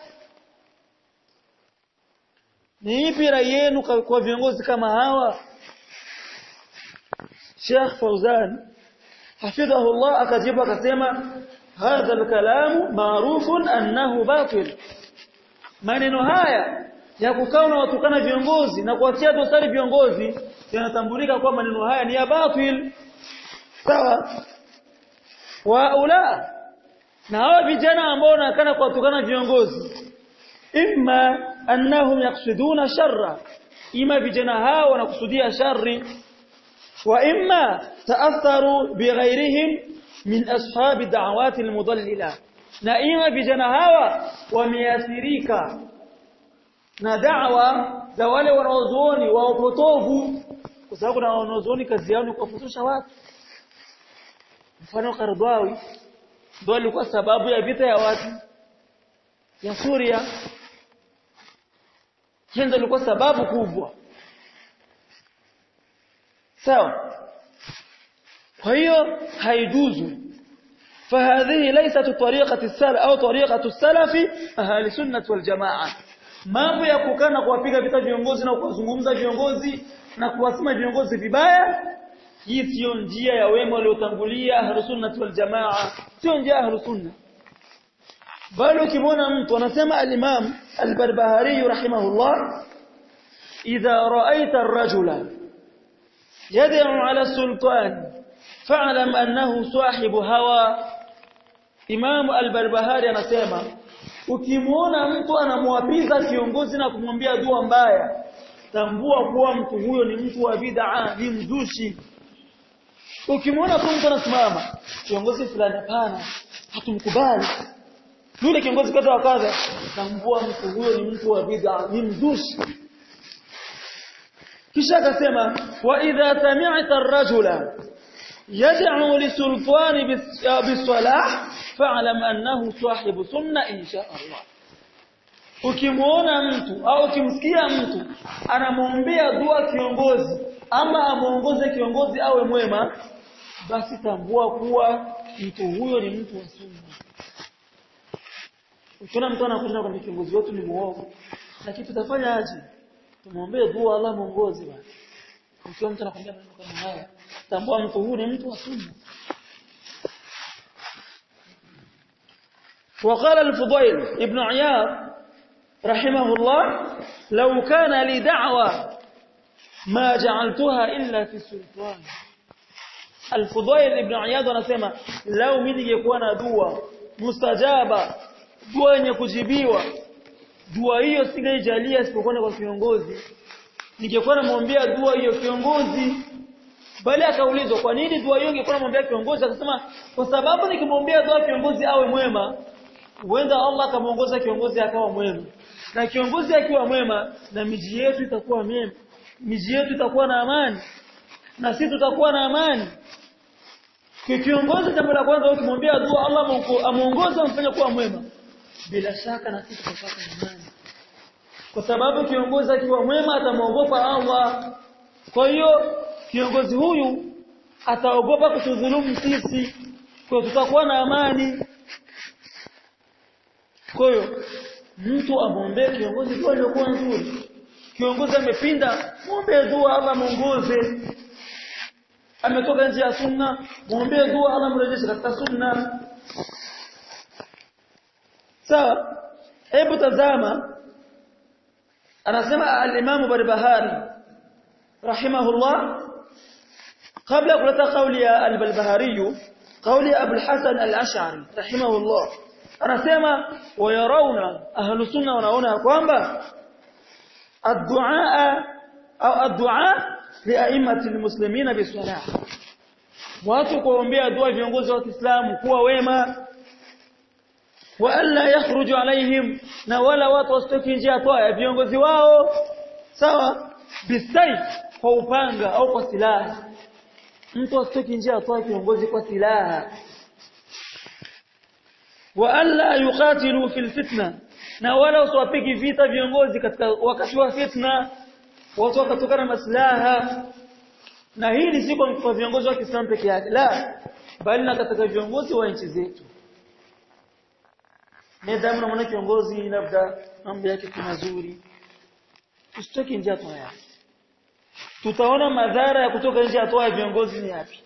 ni ipi rai yenu kwa viongozi kama hawa? Sheikh Fauzan hafidhahullah akajibu akasema, hadha al-kalamu ma'rufun annahu batil. Maneno haya ya kukaa na watukana viongozi na kuatia dosari viongozi yanatambulika kwa maneno haya ni ya batil. Sawa? Wa ula, na hawa vijana ambao wanakana kuwatukana viongozi, imma annahum yaqsiduna sharra, ima vijana hao wanakusudia shari, wa imma ta'atharu bighairihim min ashabi da'awati almudallila, na ima vijana hawa wameathirika na da'wa za wale wanaozuoni wa upotovu, kwa sababu na wanaozuoni kazi yao ni kuwafundisha watu. Mfano Qaradawi ndio alikuwa sababu ya vita ya watu ya Suria, ndio ilikuwa sababu kubwa. Sawa? Kwa hiyo haijuzu. فهذه ليست طريقة السلف أو طريقة السلف أهل السنة والجماعة. Mambo ya kukana kuwapiga vita viongozi na kuwazungumza viongozi na kuwasema viongozi vibaya, hii sio njia ya wema waliotangulia ahlus sunnah wal jamaa, sio njia ahlus sunnah. Bali ukimwona mtu anasema al-Imam al-Barbahari rahimahullah, idha ra'aita ar-rajula yad'u 'ala as-sultan fa'lam annahu sahibu hawa. Imam al-Barbahari anasema ukimwona mtu anamwapiza kiongozi na kumwambia dua mbaya, tambua kuwa mtu huyo ni mtu wa bid'a, ni mzushi. Ukimwona mtu anasimama kiongozi fulani, hapana, hatumkubali yule kiongozi kadha wa kadha, tambua mtu huyo ni mtu wa bid'a, ni mzushi. Kisha akasema, wa idha sami'ta ar-rajula yad'u li sultani bis-salah fa'lam annahu sahibu sunna insha Allah. Ukimwona mtu au ukimsikia mtu anamwombea dua kiongozi ama amuongoze kiongozi awe mwema, basi tambua kuwa mtu huyo ni mtu wa sunna. Ukiona mtu anakuja kwa kiongozi wetu ni muovu, lakini tutafanya aje? Tumuombee dua Allah muongoze basi. Ukiona mtu anakuambia maneno kama haya, tambua mtu huyo ni mtu wa sunna. وقال الفضيل ابن عياض رحمه الله، لو كان لي دعوة ما جعلتها إلا في السلطان. الفضيل ابن عياض anasema lau mimi ningekuwa na dua mustajaba, dua yenye kujibiwa, dua hiyo singeijalia isipokuwa kwa kiongozi, ningekuwa namwombea dua hiyo kiongozi. Bali akaulizwa kwa nini dua hiyo ingekuwa namwombea kiongozi, akasema kwa sababu nikimwombea dua kiongozi awe mwema, huenda Allah akamuongoza kiongozi akawa mwema, na kiongozi akiwa mwema na miji yetu itakuwa mema, miji yetu itakuwa na amani na sisi tutakuwa na amani. Kwa kiongozi, jambo la kwanza ukimwombea dua Allah amuongoze amfanye kuwa mwema, bila shaka na sisi tutapata amani, kwa sababu kiongozi akiwa mwema atamuogopa Allah Kwa hiyo kiongozi huyu ataogopa kutudhulumu sisi, kwa tutakuwa na amani. Kwa hiyo mtu amwombee kiongozi dua iliyokuwa nzuri. Kiongozi amepinda, muombe dua Allah muongoze. Ametoka nje ya sunna, muombe dua Allah mrejeshe katika sunna. Sawa? Hebu tazama, anasema al-Imam Barbahari rahimahullah, kabla kuleta kauli ya al-Barbahari, kauli ya Abu al-Hasan al-Ash'ari rahimahullah, anasema wayarauna ahlu sunna wanaona kwamba ad-du'a au ad-du'a liaimati almuslimina bisalah, watu kuombea dua viongozi wa Kiislamu kuwa wema, wa alla yakhruju alaihim, na wala watu wasitoki nje ya toa ya viongozi wao, sawa, bisayf, kwa upanga au kwa silaha. Mtu asitoki nje ya toa viongozi kwa silaha. Wa alla yuqatilu fil fitna, na wala usiwapigi vita viongozi katika wakati wa fitna, watu wakatokana maslaha. Na hili si kwa viongozi wa Kiislamu peke yake, la, bali na katika viongozi wa nchi zetu. Nidhamu na mwana kiongozi labda mambo yake ni mazuri, usitoke nje ya toa yake. Tutaona madhara ya kutoka nje ya toa ya viongozi ni yapi.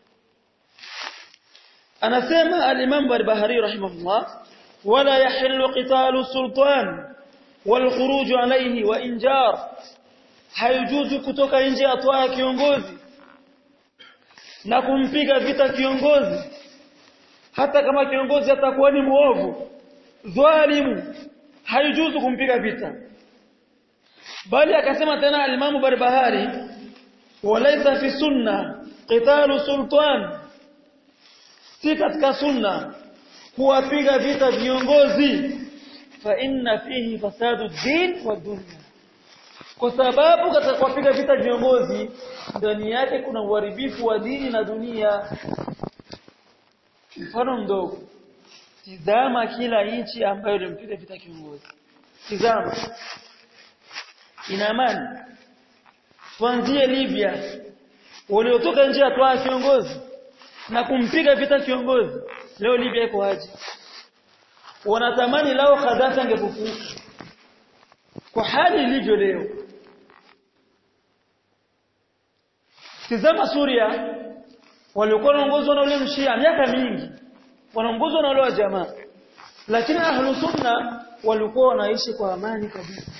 Anasema al-Imam Barbahari rahimahullah, wala yahillu qitalu sultan wal khuruj alayhi wa injar, haijuzu kutoka nje ya toa ya kiongozi na kumpiga vita kiongozi, hata kama kiongozi atakuwa ni muovu dhalimu, haijuzu kumpiga vita. Bali akasema tena al-Imam Barbahari, walaysa fi sunna qitalu sultan, si katika sunna kuwapiga vita viongozi, fa inna fihi fasadu din wa dunya, kwa sababu katika kuwapiga vita viongozi ndani yake kuna uharibifu wa dini na dunia. Mfano mdogo, tizama kila nchi ambayo ilimpiga vita kiongozi, tizama ina amani. Tuanzie Libya, waliotoka nje ya toa kiongozi na kumpiga vita kiongozi, leo Libya iko aje? Wanatamani lao Gaddafi angefufuka kwa hali ilivyo leo. Tizama Suria, walikuwa wanaongozwa na ule mshia miaka mingi, wanaongozwa na wale wa jamaa, lakini ahlu sunna walikuwa wanaishi kwa amani kabisa.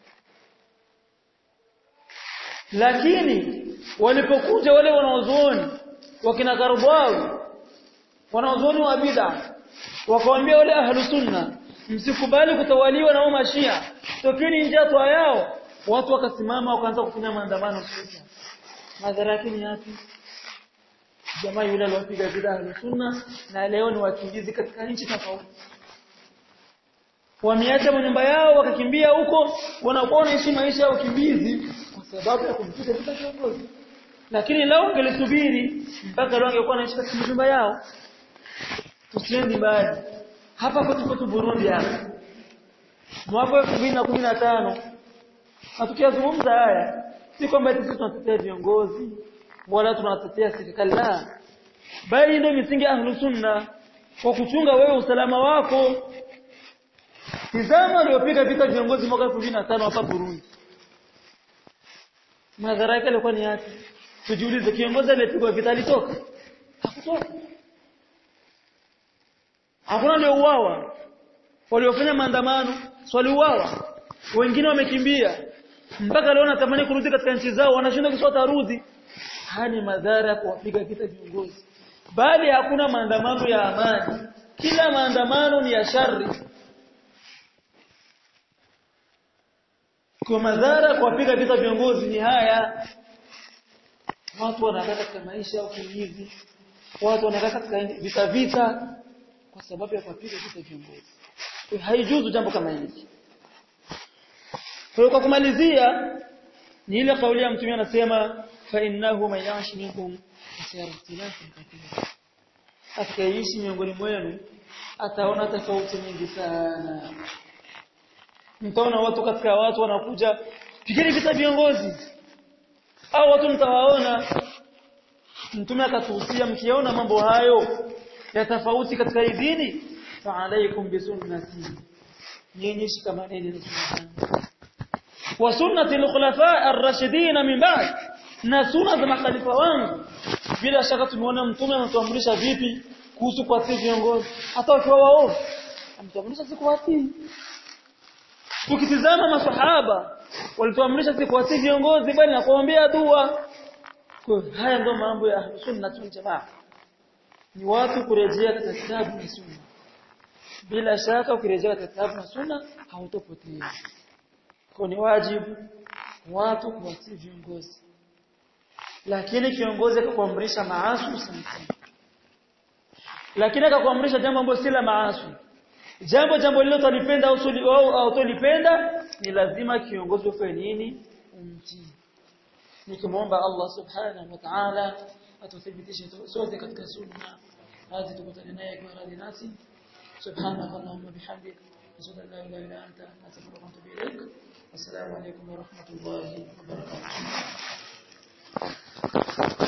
Lakini walipokuja wale wanaozuoni wakina Karbawi, wanaozuoni wa bid'a, wakawaambia wale ahlu sunna, msikubali kutawaliwa na wao mashia, tokeni nje ya toa yao. Watu wakasimama wakaanza kufanya maandamano. Sasa madhara yake ni yapi? Jamaa yule aliwapiga bid'a ahlu sunna na leo ni wakimbizi katika nchi tofauti. Wameacha nyumba yao wakakimbia huko, wanakuwa wanaishi maisha ya ukimbizi kwa sababu ya kumpiga vita kiongozi. Lakini lao ungelisubiri mpaka leo angekuwa anaishi katika nyumba yao. Tusiende mbali. Hapa kwetu kwetu Burundi hapa, mwaka elfu mbili na kumi na tano, hatukiyazungumza haya, si kwamba sisi tunatetea viongozi wala tunatetea serikali, la, bali ndio misingi ya Ahlus Sunna kwa kuchunga wewe usalama wako. Tizama waliopiga vita viongozi mwaka elfu mbili na tano hapa Burundi, madhara yake yalikuwa ni yapi? Tujiulize, kiongozi aliyepigwa vita alitoka? Hakutoka. Hakuna waliouawa, waliofanya maandamano waliuawa, wengine wamekimbia, mpaka leo natamani kurudi katika nchi zao, wanashinda kusota rudi. Hani madhara ya kuwapiga vita viongozi. Bali hakuna maandamano ya amani, kila maandamano ni ya shari. Kwa madhara kuwapiga vita viongozi ni haya. Watu wanakaa katika maisha ya ukimbizi, watu wanakaa katika vita vita kwa sababu ya kuwapiga vita viongozi. Haijuzu jambo kama hili. Kwa kumalizia ni ile kauli ya Mtume anasema, fa innahu man ya'ish minkum fasayara ikhtilafan kathira, atakayeishi miongoni mwenu ataona tofauti nyingi sana. Mtaona watu katika watu wanakuja pigeni vita viongozi, au watu mtawaona mtume akatuhusia mkiona mambo hayo ya tofauti katika hii dini fa alaikum bi sunnati nyinyi shikamaneni na sunna wa sunnati al-khulafa ar-rashidin min ba'd na sunna za makhalifa wangu bila shaka tumeona mtume anatuamrisha vipi kuhusu kuwatii viongozi hata wakiwa waovu amtuamrisha si kuwatii tukitizama maswahaba walituamrisha si kuwatii viongozi bali na kuombea dua kwa haya ndio mambo ya sunna tu jamaa ni watu kurejea katika kitabu na sunna bila shaka ukirejea katika kitabu na sunna hautopotea kwa ni wajibu watu kuwatii viongozi lakini kiongozi akakuamrisha maasi usimtii lakini akakuamrisha jambo ambalo si la maasi jambo jambo lilo tulipenda au au tulipenda ni lazima kiongozi ufanye nini umtii nikimuomba Allah subhanahu wa ta'ala atuthibitishe sote katika sunna hadi tukutane naye kwa radhi nasi subhanaka allahumma bihamdik ashhadu an la ilaha illa anta astaghfiruka wa atubu ilaik assalamu alaykum wa rahmatullahi wa barakatuh